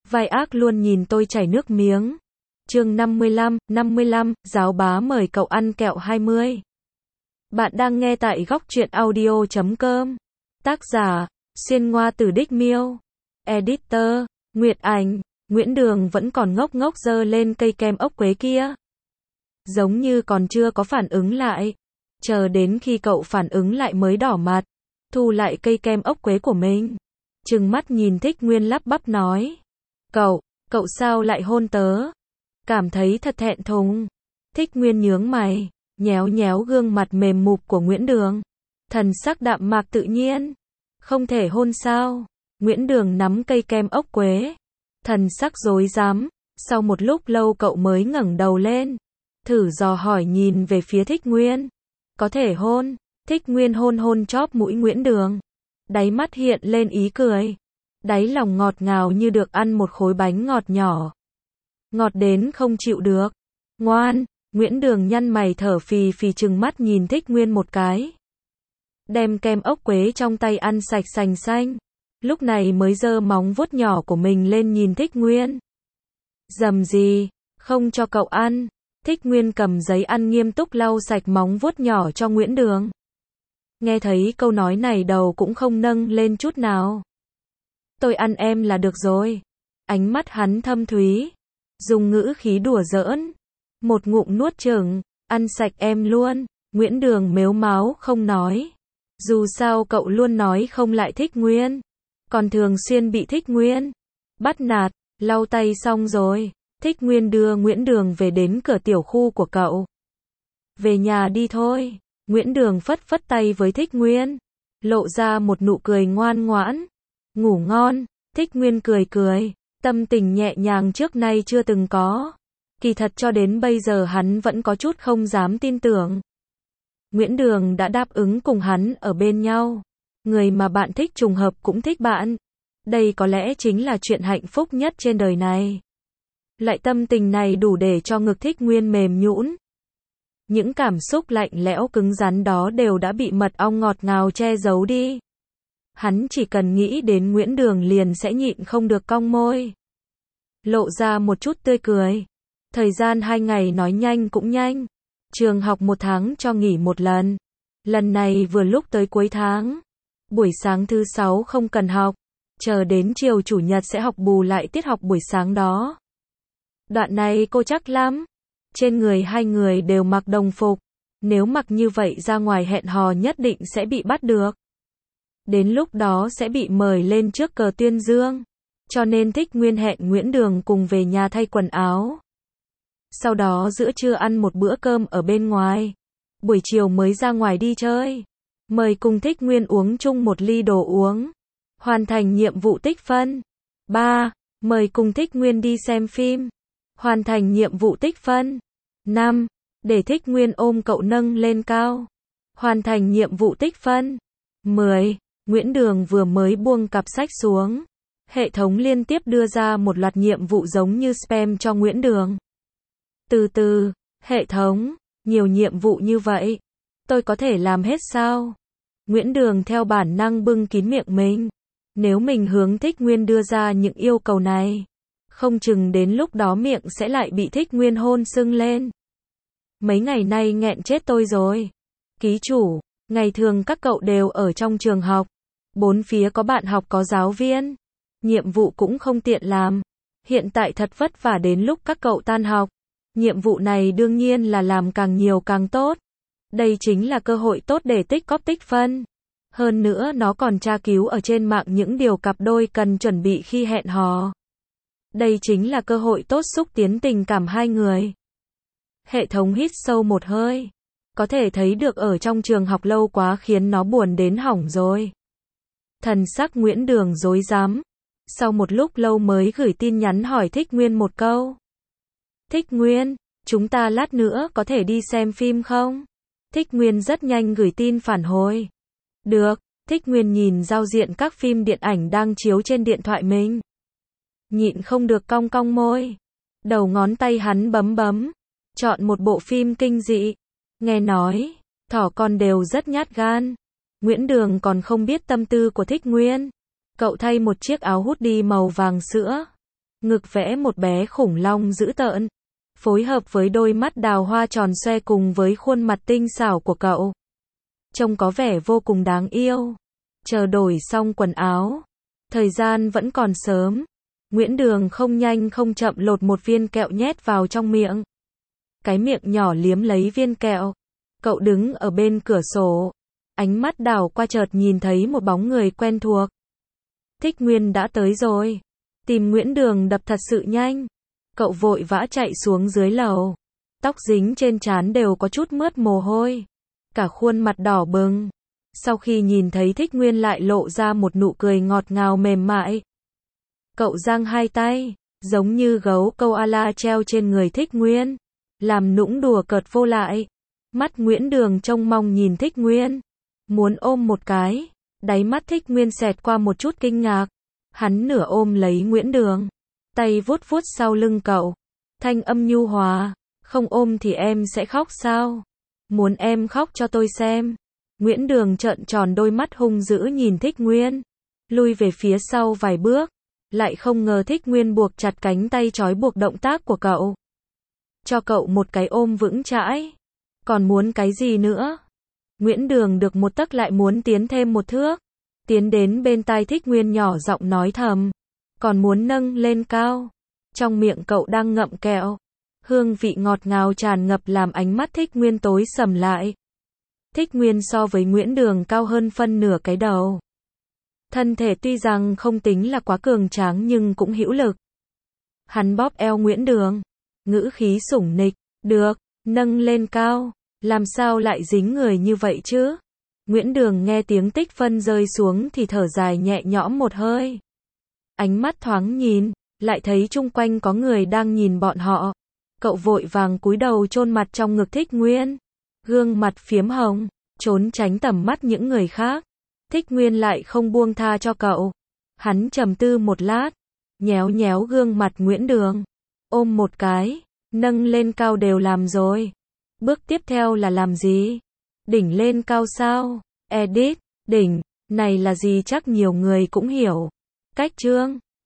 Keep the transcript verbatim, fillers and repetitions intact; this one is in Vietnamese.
Vai ác luôn nhìn tôi chảy nước miếng. Chương năm mươi lăm, năm mươi lăm, giáo bá mời cậu ăn kẹo hai mươi. Bạn đang nghe tại góc truyện audio chấm com. Tác giả, Xuyên Ngoa Tử Đích Miêu. Editor, Nguyệt Ảnh. Nguyễn Đường vẫn còn ngốc ngốc giơ lên cây kem ốc quế kia. Giống như còn chưa có phản ứng lại. Chờ đến khi cậu phản ứng lại mới đỏ mặt. Thu lại cây kem ốc quế của mình. Trừng mắt nhìn Thích Nguyên lắp bắp nói. Cậu, cậu sao lại hôn tớ? Cảm thấy thật thẹn thùng. Thích Nguyên nhướng mày, nhéo nhéo gương mặt mềm mụp của Nguyễn Đường. Thần sắc đạm mạc tự nhiên. Không thể hôn sao? Nguyễn Đường nắm cây kem ốc quế. Thần sắc rối rắm. Sau một lúc lâu cậu mới ngẩng đầu lên. Thử dò hỏi nhìn về phía Thích Nguyên. Có thể hôn. Thích Nguyên hôn hôn chóp mũi Nguyễn Đường. Đáy mắt hiện lên ý cười. Đáy lòng ngọt ngào như được ăn một khối bánh ngọt nhỏ. Ngọt đến không chịu được. Ngoan, Nguyễn Đường nhăn mày thở phì phì trừng mắt nhìn Thích Nguyên một cái. Đem kem ốc quế trong tay ăn sạch sành xanh. Lúc này mới giơ móng vuốt nhỏ của mình lên nhìn Thích Nguyên. Dầm gì, không cho cậu ăn. Thích Nguyên cầm giấy ăn nghiêm túc lau sạch móng vuốt nhỏ cho Nguyễn Đường. Nghe thấy câu nói này đầu cũng không nâng lên chút nào. Tôi ăn em là được rồi. Ánh mắt hắn thâm thúy. Dùng ngữ khí đùa giỡn. Một ngụm nuốt chửng, ăn sạch em luôn. Nguyễn Đường mếu máo không nói. Dù sao cậu luôn nói không lại Thích Nguyên. Còn thường xuyên bị Thích Nguyên bắt nạt. Lau tay xong rồi. Thích Nguyên đưa Nguyễn Đường về đến cửa tiểu khu của cậu. Về nhà đi thôi. Nguyễn Đường phất phất tay với Thích Nguyên. Lộ ra một nụ cười ngoan ngoãn. Ngủ ngon. Thích Nguyên cười cười. Tâm tình nhẹ nhàng trước nay chưa từng có. Kỳ thật cho đến bây giờ hắn vẫn có chút không dám tin tưởng. Nguyễn Đường đã đáp ứng cùng hắn ở bên nhau. Người mà bạn thích trùng hợp cũng thích bạn. Đây có lẽ chính là chuyện hạnh phúc nhất trên đời này. Lại tâm tình này đủ để cho ngực Thích Nguyên mềm nhũn. Những cảm xúc lạnh lẽo cứng rắn đó đều đã bị mật ong ngọt ngào che giấu đi. Hắn chỉ cần nghĩ đến Nguyễn Đường liền sẽ nhịn không được cong môi. Lộ ra một chút tươi cười. Thời gian hai ngày nói nhanh cũng nhanh. Trường học một tháng cho nghỉ một lần. Lần này vừa lúc tới cuối tháng. Buổi sáng thứ sáu không cần học. Chờ đến chiều chủ nhật sẽ học bù lại tiết học buổi sáng đó. Đoạn này cô chắc lắm. Trên người hai người đều mặc đồng phục. Nếu mặc như vậy ra ngoài hẹn hò nhất định sẽ bị bắt được. Đến lúc đó sẽ bị mời lên trước cờ tuyên dương. Cho nên Thích Nguyên hẹn Nguyễn Đường cùng về nhà thay quần áo. Sau đó giữa trưa ăn một bữa cơm ở bên ngoài. Buổi chiều mới ra ngoài đi chơi. Mời cùng Thích Nguyên uống chung một ly đồ uống. Hoàn thành nhiệm vụ tích phân. ba. Mời cùng Thích Nguyên đi xem phim. Hoàn thành nhiệm vụ tích phân. năm. Để Thích Nguyên ôm cậu nâng lên cao. Hoàn thành nhiệm vụ tích phân. mười. Nguyễn Đường vừa mới buông cặp sách xuống. Hệ thống liên tiếp đưa ra một loạt nhiệm vụ giống như spam cho Nguyễn Đường. Từ từ, hệ thống, nhiều nhiệm vụ như vậy. Tôi có thể làm hết sao? Nguyễn Đường theo bản năng bưng kín miệng mình. Nếu mình hướng Thích Nguyên đưa ra những yêu cầu này. Không chừng đến lúc đó miệng sẽ lại bị Thích Nguyên hôn sưng lên. Mấy ngày nay nghẹn chết tôi rồi. Ký chủ, ngày thường các cậu đều ở trong trường học. Bốn phía có bạn học có giáo viên. Nhiệm vụ cũng không tiện làm. Hiện tại thật vất vả đến lúc các cậu tan học. Nhiệm vụ này đương nhiên là làm càng nhiều càng tốt. Đây chính là cơ hội tốt để tích cóp tích phân. Hơn nữa nó còn tra cứu ở trên mạng những điều cặp đôi cần chuẩn bị khi hẹn hò. Đây chính là cơ hội tốt xúc tiến tình cảm hai người. Hệ thống hít sâu một hơi. Có thể thấy được ở trong trường học lâu quá khiến nó buồn đến hỏng rồi. Thần sắc Nguyễn Đường rối rắm. Sau một lúc lâu mới gửi tin nhắn hỏi Thích Nguyên một câu. Thích Nguyên, chúng ta lát nữa có thể đi xem phim không? Thích Nguyên rất nhanh gửi tin phản hồi. Được, Thích Nguyên nhìn giao diện các phim điện ảnh đang chiếu trên điện thoại mình. Nhịn không được cong cong môi. Đầu ngón tay hắn bấm bấm. Chọn một bộ phim kinh dị. Nghe nói, thỏ con đều rất nhát gan. Nguyễn Đường còn không biết tâm tư của Thích Nguyên. Cậu thay một chiếc áo hoodie màu vàng sữa. ngực vẽ một bé khủng long dữ tợn, phối hợp với đôi mắt đào hoa tròn xoe cùng với khuôn mặt tinh xảo của cậu. Trông có vẻ vô cùng đáng yêu. Chờ đổi xong quần áo, thời gian vẫn còn sớm. Nguyễn Đường không nhanh không chậm lột một viên kẹo nhét vào trong miệng. Cái miệng nhỏ liếm lấy viên kẹo. Cậu đứng ở bên cửa sổ, ánh mắt đảo qua chợt nhìn thấy một bóng người quen thuộc. Thích Nguyên đã tới rồi. Tìm Nguyễn Đường đập thật sự nhanh. Cậu vội vã chạy xuống dưới lầu. Tóc dính trên trán đều có chút mướt mồ hôi. Cả khuôn mặt đỏ bừng. Sau khi nhìn thấy Thích Nguyên lại lộ ra một nụ cười ngọt ngào mềm mại. Cậu giang hai tay, giống như gấu koala treo trên người Thích Nguyên, làm nũng đùa cợt vô lại. Mắt Nguyễn Đường trông mong nhìn Thích Nguyên, muốn ôm một cái. Đáy mắt Thích Nguyên xẹt qua một chút kinh ngạc. Hắn nửa ôm lấy Nguyễn Đường, tay vuốt vuốt sau lưng cậu. Thanh âm nhu hòa, không ôm thì em sẽ khóc sao? Muốn em khóc cho tôi xem. Nguyễn Đường trợn tròn đôi mắt hung dữ nhìn Thích Nguyên, lui về phía sau vài bước. Lại không ngờ Thích Nguyên buộc chặt cánh tay trói buộc động tác của cậu. Cho cậu một cái ôm vững chãi. Còn muốn cái gì nữa? Nguyễn Đường được một tấc lại muốn tiến thêm một thước. Tiến đến bên tai Thích Nguyên nhỏ giọng nói thầm. Còn muốn nâng lên cao. Trong miệng cậu đang ngậm kẹo. Hương vị ngọt ngào tràn ngập làm ánh mắt Thích Nguyên tối sầm lại. Thích Nguyên so với Nguyễn Đường cao hơn phân nửa cái đầu. Thân thể tuy rằng không tính là quá cường tráng nhưng cũng hữu lực. Hắn bóp eo Nguyễn Đường, ngữ khí sủng nịch. Được, nâng lên cao. Làm sao lại dính người như vậy chứ? Nguyễn Đường nghe tiếng Tích Phân rơi xuống thì thở dài nhẹ nhõm một hơi. Ánh mắt thoáng nhìn, lại thấy chung quanh có người đang nhìn bọn họ. Cậu vội vàng cúi đầu chôn mặt trong ngực Thích Nguyên. Gương mặt phiếm hồng, trốn tránh tầm mắt những người khác. Thích Nguyên lại không buông tha cho cậu. Hắn trầm tư một lát, nhéo nhéo gương mặt Nguyễn Đường. Ôm một cái, nâng lên cao đều làm rồi. Bước tiếp theo là làm gì? Đỉnh lên cao sao? Edit, đỉnh, này là gì chắc nhiều người cũng hiểu. Cách chương